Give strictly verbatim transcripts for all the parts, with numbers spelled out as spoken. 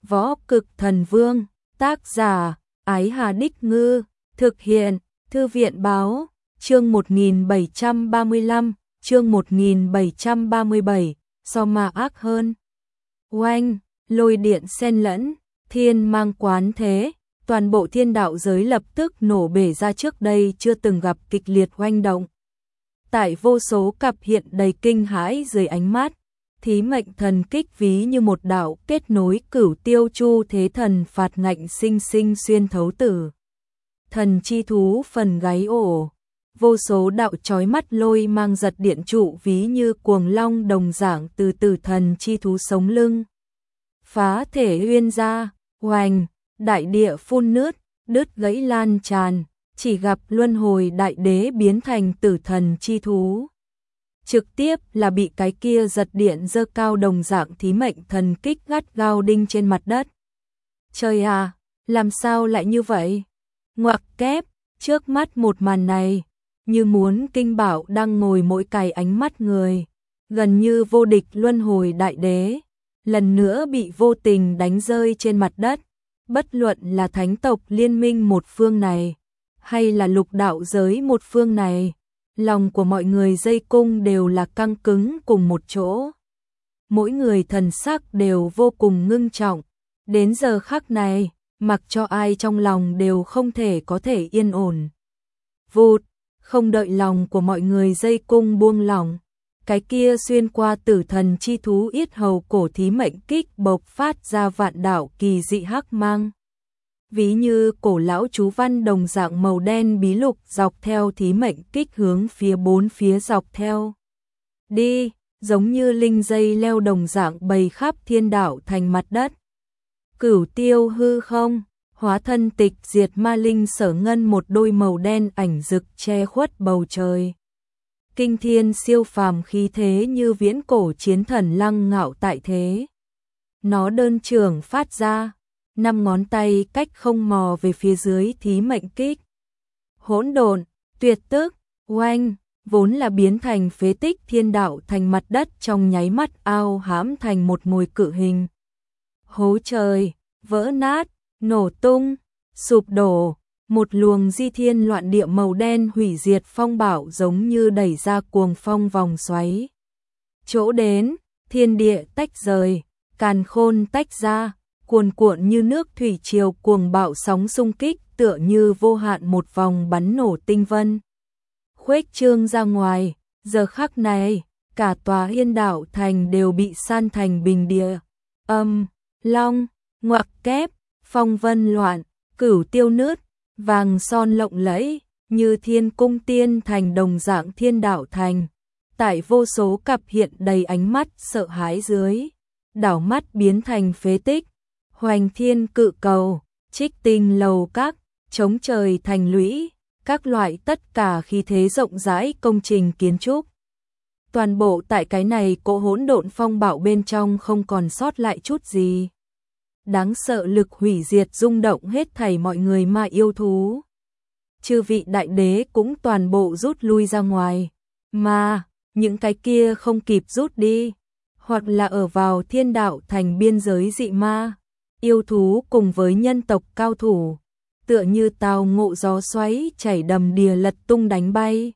Võ Cực Thần Vương, tác giả, Ái Hà Đích Ngư, thực hiện, Thư viện Báo, chương một nghìn bảy trăm ba mươi lăm, chương một nghìn bảy trăm ba mươi bảy, so mà ác hơn. Oanh, lôi điện xen lẫn, thiên mang quán thế, toàn bộ thiên đạo giới lập tức nổ bể ra trước đây chưa từng gặp kịch liệt oanh động. Tại vô số cặp hiện đầy kinh hãi dưới ánh mắt, thí mệnh thần kích ví như một đạo kết nối cửu tiêu chu thế thần phạt ngạnh sinh sinh xuyên thấu tử. Thần chi thú phần gáy ổ, vô số đạo chói mắt lôi mang giật điện trụ ví như cuồng long đồng dạng từ tử thần chi thú sống lưng. Phá thể uyên ra, hoành, đại địa phun nứt, đứt gãy lan tràn, chỉ gặp luân hồi đại đế biến thành tử thần chi thú. Trực tiếp là bị cái kia giật điện dơ cao đồng dạng thí mệnh thần kích gắt gao đinh trên mặt đất. Trời à, làm sao lại như vậy? Ngoặc kép, trước mắt một màn này, như muốn kinh bảo đang ngồi mỗi cài ánh mắt người, gần như vô địch luân hồi đại đế, lần nữa bị vô tình đánh rơi trên mặt đất. Bất luận là thánh tộc liên minh một phương này, hay là lục đạo giới một phương này, lòng của mọi người dây cung đều là căng cứng cùng một chỗ. Mỗi người thần sắc đều vô cùng ngưng trọng, đến giờ khắc này, mặc cho ai trong lòng đều không thể có thể yên ổn. Vụt, không đợi lòng của mọi người dây cung buông lỏng, cái kia xuyên qua tử thần chi thú yết hầu cổ thí mệnh kích bộc phát ra vạn đạo kỳ dị hắc mang. Ví như cổ lão chú văn đồng dạng màu đen bí lục dọc theo thí mệnh kích hướng phía bốn phía dọc theo. Đi, giống như linh dây leo đồng dạng bầy khắp thiên đạo thành mặt đất. Cửu tiêu hư không, hóa thân tịch diệt ma linh sở ngân một đôi màu đen ảnh rực che khuất bầu trời. Kinh thiên siêu phàm khí thế như viễn cổ chiến thần lăng ngạo tại thế. Nó đơn trường phát ra, năm ngón tay cách không mò về phía dưới thí mệnh kích. Hỗn độn, tuyệt tức, oanh, vốn là biến thành phế tích thiên đạo thành mặt đất trong nháy mắt ao hãm thành một ngôi cự hình. Hố trời, vỡ nát, nổ tung, sụp đổ, một luồng di thiên loạn địa màu đen hủy diệt phong bạo giống như đẩy ra cuồng phong vòng xoáy. Chỗ đến, thiên địa tách rời, càn khôn tách ra, cuồn cuộn như nước thủy triều cuồng bạo sóng xung kích tựa như vô hạn một vòng bắn nổ tinh vân. Khuếch trương ra ngoài, giờ khắc này, cả tòa Yên Đạo thành đều bị san thành bình địa. Âm, long, ngoặc kép, phong vân loạn, cửu tiêu nứt, vàng son lộng lẫy, như thiên cung tiên thành đồng dạng thiên đạo thành. Tại vô số cặp hiện đầy ánh mắt sợ hãi dưới, đảo mắt biến thành phế tích. Hoành thiên cự cầu, trích tinh lầu các, chống trời thành lũy, các loại tất cả khí thế rộng rãi công trình kiến trúc. Toàn bộ tại cái này cỗ hỗn độn phong bạo bên trong không còn sót lại chút gì. Đáng sợ lực hủy diệt rung động hết thảy mọi người mà yêu thú. Chư vị đại đế cũng toàn bộ rút lui ra ngoài, mà những cái kia không kịp rút đi, hoặc là ở vào thiên đạo thành biên giới dị ma. Yêu thú cùng với nhân tộc cao thủ, tựa như tàu ngộ gió xoáy chảy đầm đìa lật tung đánh bay.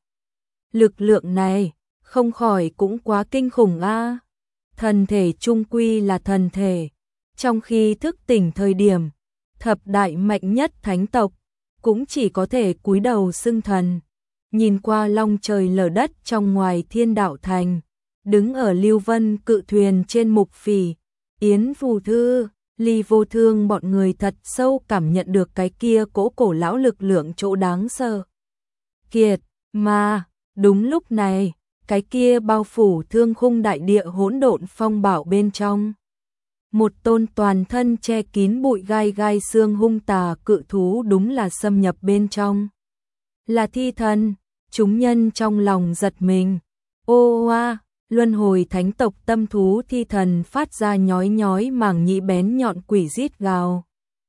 Lực lượng này, không khỏi cũng quá kinh khủng a. Thần thể trung quy là thần thể, trong khi thức tỉnh thời điểm, thập đại mạnh nhất thánh tộc, cũng chỉ có thể cúi đầu xưng thần. Nhìn qua long trời lở đất trong ngoài thiên đạo thành, đứng ở Lưu Vân cự thuyền trên Mục Phỉ, Yến Phù Thư, Ly Vô Thương bọn người thật sâu cảm nhận được cái kia cỗ cổ lão lực lượng chỗ đáng sợ. Kiệt, mà, đúng lúc này, cái kia bao phủ thương khung đại địa hỗn độn phong bạo bên trong. Một tôn toàn thân che kín bụi gai gai xương hung tà cự thú đúng là xâm nhập bên trong. Là thi thần, chúng nhân trong lòng giật mình. Ô oa! Luân hồi thánh tộc tâm thú thi thần phát ra nhói nhói màng nhĩ bén nhọn quỷ rít gào.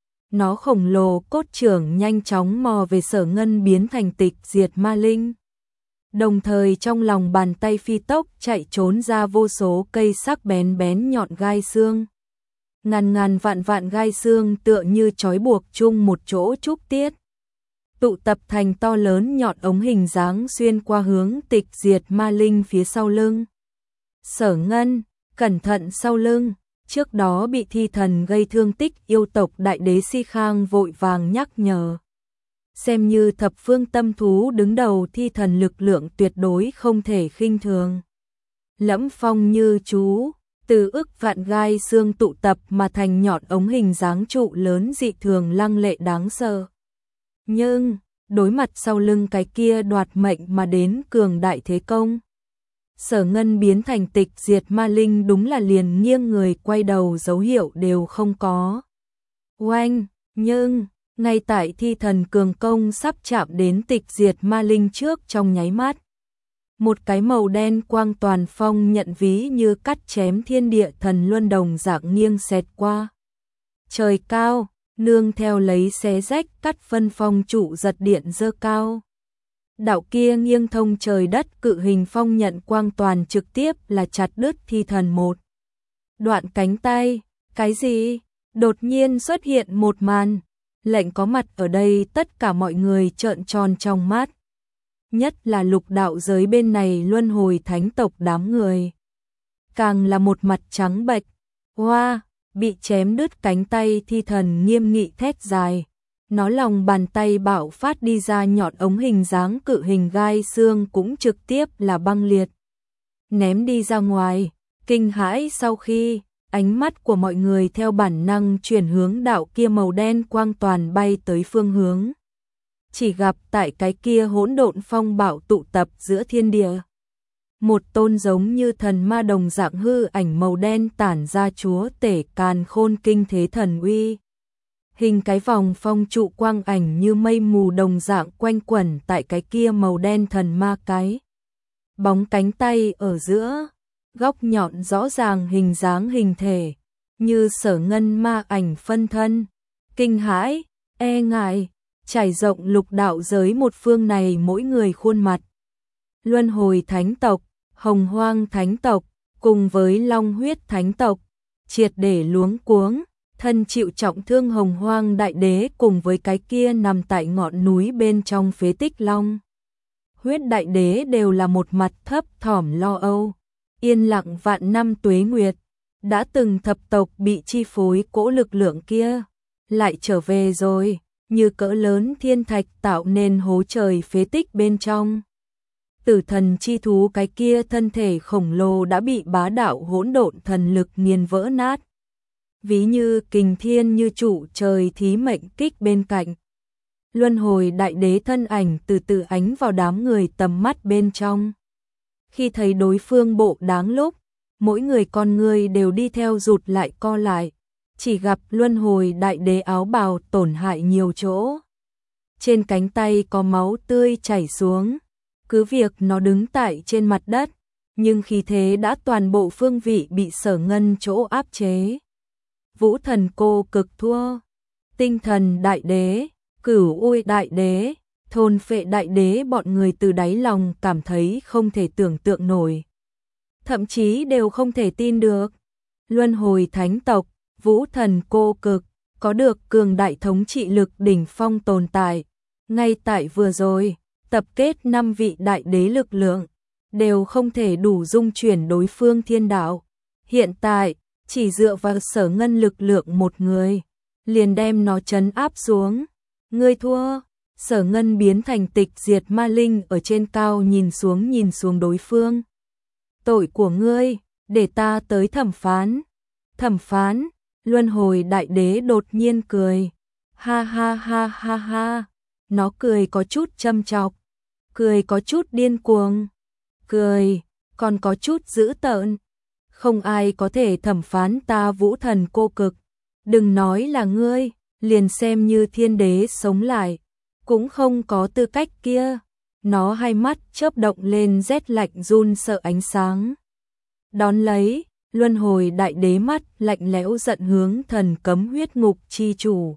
Nó khổng lồ cốt trưởng nhanh chóng mò về Sở Ngân biến thành tịch diệt ma linh. Đồng thời trong lòng bàn tay phi tốc chạy trốn ra vô số cây sắc bén bén nhọn gai xương. ngàn ngàn vạn vạn gai xương tựa như trói buộc chung một chỗ trúc tiết. Tụ tập thành to lớn nhọn ống hình dáng xuyên qua hướng Tịch Diệt Ma Linh phía sau lưng. Sở Ngân, cẩn thận sau lưng, trước đó bị thi thần gây thương tích yêu tộc đại đế Si Khang vội vàng nhắc nhở. Xem như thập phương tâm thú đứng đầu thi thần lực lượng tuyệt đối không thể khinh thường. Lẫm phong như chú, từ ức vạn gai xương tụ tập mà thành nhọn ống hình dáng trụ lớn dị thường lăng lệ đáng sợ. Nhưng, đối mặt sau lưng cái kia đoạt mệnh mà đến cường đại thế công. Sở Ngân biến thành Tịch Diệt Ma Linh đúng là liền nghiêng người quay đầu dấu hiệu đều không có. Oanh, nhưng, ngay tại thi thần cường công sắp chạm đến Tịch Diệt Ma Linh trước trong nháy mắt. Một cái màu đen quang toàn phong nhận ví như cắt chém thiên địa thần luân đồng dạng nghiêng xẹt qua. Trời cao, nương theo lấy xé rách cắt phân phong trụ giật điện dơ cao. Đạo kia nghiêng thông trời đất cự hình phong nhận quang toàn trực tiếp là chặt đứt thi thần một đoạn cánh tay. Cái gì? Đột nhiên xuất hiện một màn. Lệnh có mặt ở đây tất cả mọi người trợn tròn trong mắt. Nhất là lục đạo giới bên này luân hồi thánh tộc đám người. Càng là một mặt trắng bệch. Hoa, wow, bị chém đứt cánh tay thi thần nghiêm nghị thét dài. Nó lòng bàn tay bạo phát đi ra nhọn ống hình dáng cự hình gai xương cũng trực tiếp là băng liệt. Ném đi ra ngoài, kinh hãi sau khi, ánh mắt của mọi người theo bản năng chuyển hướng đạo kia màu đen quang toàn bay tới phương hướng. Chỉ gặp tại cái kia hỗn độn phong bạo tụ tập giữa thiên địa. Một tôn giống như thần ma đồng dạng hư ảnh màu đen tản ra chúa tể càn khôn kinh thế thần uy. Hình cái vòng phong trụ quang ảnh như mây mù đồng dạng quanh quẩn tại cái kia màu đen thần ma cái. Bóng cánh tay ở giữa, góc nhọn rõ ràng hình dáng hình thể, như Sở Ngân ma ảnh phân thân. Kinh hãi, e ngại, trải rộng lục đạo giới một phương này mỗi người khuôn mặt. Luân hồi thánh tộc, hồng hoang thánh tộc, cùng với long huyết thánh tộc, triệt để luống cuống. Thân chịu trọng thương hồng hoang đại đế cùng với cái kia nằm tại ngọn núi bên trong phế tích long. Huyết đại đế đều là một mặt thấp thỏm lo âu. Yên lặng vạn năm tuế nguyệt. Đã từng thập tộc bị chi phối cỗ lực lượng kia. Lại trở về rồi. Như cỡ lớn thiên thạch tạo nên hố trời phế tích bên trong. Tử thần chi thú cái kia thân thể khổng lồ đã bị bá đạo hỗn độn thần lực nghiền vỡ nát. Ví như kình thiên như trụ trời thí mệnh kích bên cạnh. Luân hồi đại đế thân ảnh từ từ ánh vào đám người tầm mắt bên trong. Khi thấy đối phương bộ đáng lúc, mỗi người con người đều đi theo rụt lại co lại. Chỉ gặp luân hồi đại đế áo bào tổn hại nhiều chỗ. Trên cánh tay có máu tươi chảy xuống. Cứ việc nó đứng tại trên mặt đất, nhưng khí thế đã toàn bộ phương vị bị Sở Ngân chỗ áp chế. Vũ thần cô cực thua, tinh thần đại đế, cửu uy đại đế, thôn phệ đại đế bọn người từ đáy lòng cảm thấy không thể tưởng tượng nổi. Thậm chí đều không thể tin được. Luân hồi thánh tộc, vũ thần cô cực, có được cường đại thống trị lực đỉnh phong tồn tại. Ngay tại vừa rồi, tập kết năm vị đại đế lực lượng, đều không thể đủ dung chuyển đối phương thiên đạo. Hiện tại, chỉ dựa vào Sở Ngân lực lượng một người, liền đem nó trấn áp xuống. Ngươi thua. Sở Ngân biến thành Tịch Diệt Ma Linh ở trên cao nhìn xuống nhìn xuống đối phương. Tội của ngươi, để ta tới thẩm phán. Thẩm phán, luân hồi đại đế đột nhiên cười. Ha ha ha ha ha. Nó cười có chút châm chọc, cười có chút điên cuồng, cười còn có chút dữ tợn. Không ai có thể thẩm phán ta vũ thần cô cực. Đừng nói là ngươi, liền xem như thiên đế sống lại, cũng không có tư cách kia. Nó hai mắt chớp động lên rét lạnh run sợ ánh sáng. Đón lấy, luân hồi đại đế mắt lạnh lẽo giận hướng thần cấm huyết ngục chi chủ.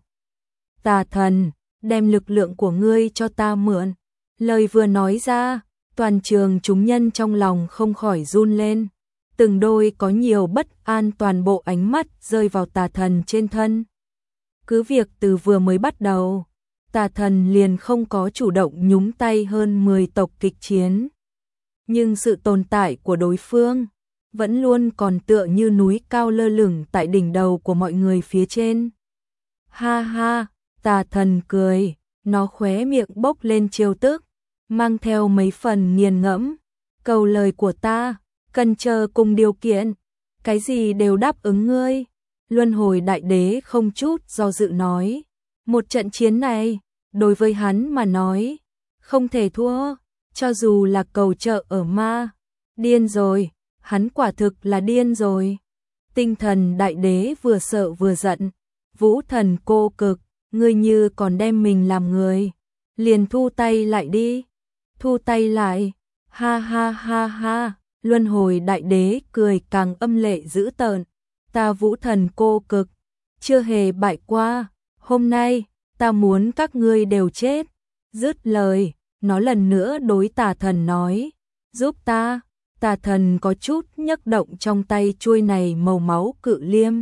Tà thần, đem lực lượng của ngươi cho ta mượn. Lời vừa nói ra, toàn trường chúng nhân trong lòng không khỏi run lên. từng đôi có nhiều bất an, toàn bộ ánh mắt rơi vào tà thần trên thân. Cứ việc từ vừa mới bắt đầu, tà thần liền không có chủ động nhúng tay hơn mười tộc kịch chiến. Nhưng sự tồn tại của đối phương vẫn luôn còn tựa như núi cao lơ lửng tại đỉnh đầu của mọi người phía trên. Ha ha, tà thần cười, nó khóe miệng bốc lên trêu tức, mang theo mấy phần nghiền ngẫm. Cầu lời của ta, cần chờ cùng điều kiện, cái gì đều đáp ứng ngươi. Luân hồi đại đế không chút do dự nói, một trận chiến này, đối với hắn mà nói, không thể thua, cho dù là cầu trợ ở ma. Điên rồi, hắn quả thực là điên rồi. Tinh thần đại đế vừa sợ vừa giận, Vũ thần cô cực, ngươi như còn đem mình làm người, liền thu tay lại đi. Thu tay lại, ha ha ha ha, luân hồi đại đế cười càng âm lệ dữ tợn. Ta Vũ thần cô cực, chưa hề bại qua, hôm nay, ta muốn các ngươi đều chết. Dứt lời, nó lần nữa đối tà thần nói, giúp ta. Tà thần có chút nhấc động trong tay chuôi này màu máu cự liêm.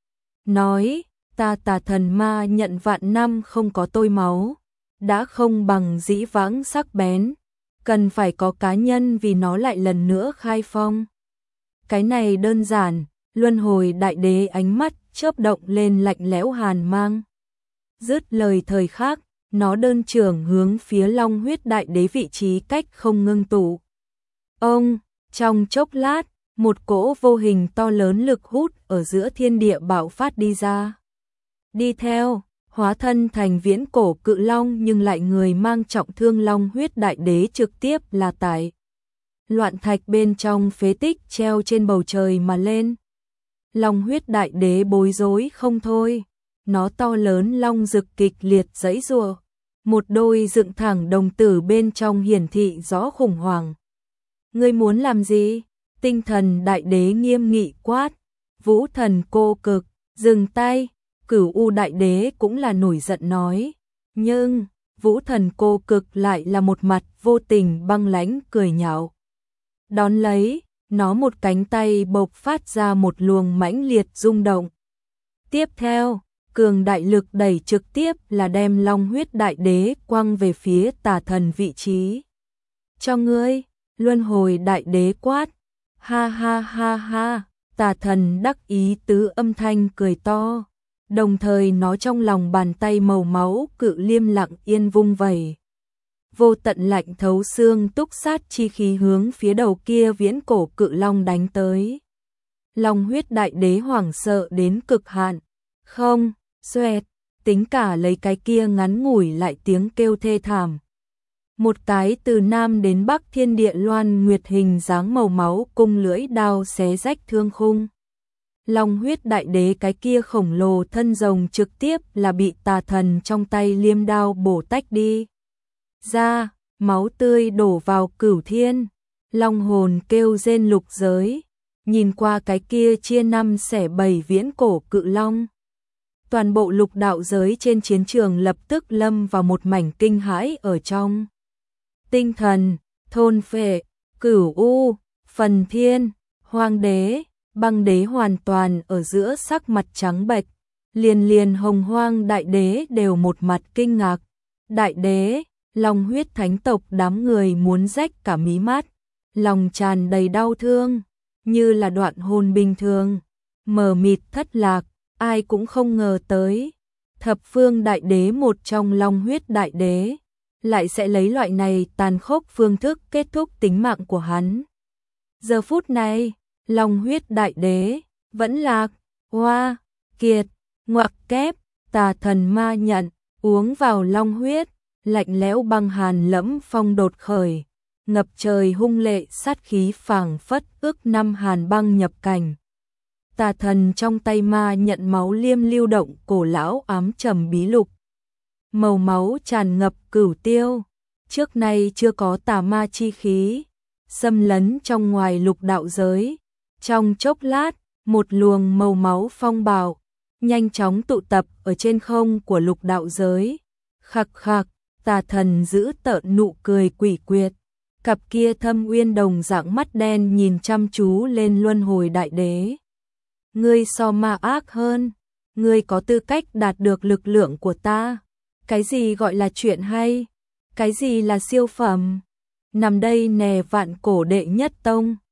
Nói, ta tà thần ma nhận vạn năm không có tôi máu, đã không bằng dĩ vãng sắc bén, cần phải có cá nhân vì nó lại lần nữa khai phong. Cái này đơn giản, luân hồi đại đế ánh mắt chớp động lên lạnh lẽo hàn mang. Dứt lời thời khắc, nó đơn trưởng hướng phía long huyết đại đế vị trí cách không ngưng tụ. Ông, trong chốc lát, một cỗ vô hình to lớn lực hút ở giữa thiên địa bạo phát đi ra. Đi theo, hóa thân thành viễn cổ cự long nhưng lại người mang trọng thương long huyết đại đế trực tiếp là tại loạn thạch bên trong phế tích treo trên bầu trời mà lên. Long huyết đại đế bối rối không thôi, nó to lớn long rực kịch liệt giãy giụa, một đôi dựng thẳng đồng tử bên trong hiển thị rõ khủng hoảng. Ngươi muốn làm gì? Tinh thần đại đế nghiêm nghị quát. Vũ thần cô cực, dừng tay. Cửu U đại đế cũng là nổi giận nói. Nhưng, Vũ thần cô cực lại là một mặt vô tình băng lãnh cười nhạo. Đón lấy, nó một cánh tay bộc phát ra một luồng mãnh liệt rung động. Tiếp theo, cường đại lực đẩy trực tiếp là đem long huyết đại đế quăng về phía tà thần vị trí. Cho ngươi, luân hồi đại đế quát. Ha ha ha ha, tà thần đắc ý tứ âm thanh cười to. Đồng thời nó trong lòng bàn tay màu máu cự liêm lặng yên vung vẩy. Vô tận lạnh thấu xương túc sát chi khí hướng phía đầu kia viễn cổ cự long đánh tới. Long huyết đại đế hoảng sợ đến cực hạn. Không, xoẹt, tính cả lấy cái kia ngắn ngủi lại tiếng kêu thê thảm. Một cái từ nam đến bắc thiên địa loan nguyệt hình dáng màu máu cung lưỡi đao xé rách thương khung. Long huyết đại đế cái kia khổng lồ thân rồng trực tiếp là bị tà thần trong tay liêm đao bổ tách đi. Ra, máu tươi đổ vào cửu thiên. Long hồn kêu rên lục giới. Nhìn qua cái kia chia năm xẻ bảy viễn cổ cự long. Toàn bộ lục đạo giới trên chiến trường lập tức lâm vào một mảnh kinh hãi ở trong. Tinh thần, thôn phệ, cửu u, phần thiên, hoang đế, băng đế hoàn toàn ở giữa sắc mặt trắng bệch, liền liền hồng hoang đại đế đều một mặt kinh ngạc. Đại đế, long huyết thánh tộc đám người muốn rách cả mí mắt, lòng tràn đầy đau thương, như là đoạn hồn bình thường, mờ mịt thất lạc, ai cũng không ngờ tới. Thập phương đại đế một trong long huyết đại đế, lại sẽ lấy loại này tàn khốc phương thức kết thúc tính mạng của hắn. Giờ phút này, long huyết đại đế, vẫn lạc, hoa, kiệt, ngoặc kép, tà thần ma nhận, uống vào long huyết, lạnh lẽo băng hàn lẫm phong đột khởi, ngập trời hung lệ sát khí phảng phất ước năm hàn băng nhập cảnh. Tà thần trong tay ma nhận máu liêm lưu động cổ lão ám trầm bí lục. Màu máu tràn ngập cửu tiêu, trước nay chưa có tà ma chi khí, xâm lấn trong ngoài lục đạo giới. Trong chốc lát, một luồng màu máu phong bạo, nhanh chóng tụ tập ở trên không của lục đạo giới. Khặc khặc, tà thần giữ tợn nụ cười quỷ quyệt. Cặp kia thâm uyên đồng dạng mắt đen nhìn chăm chú lên luân hồi đại đế. Ngươi so ma ác hơn, ngươi có tư cách đạt được lực lượng của ta. Cái gì gọi là chuyện hay? Cái gì là siêu phẩm? Nằm đây nè vạn cổ đệ nhất tông.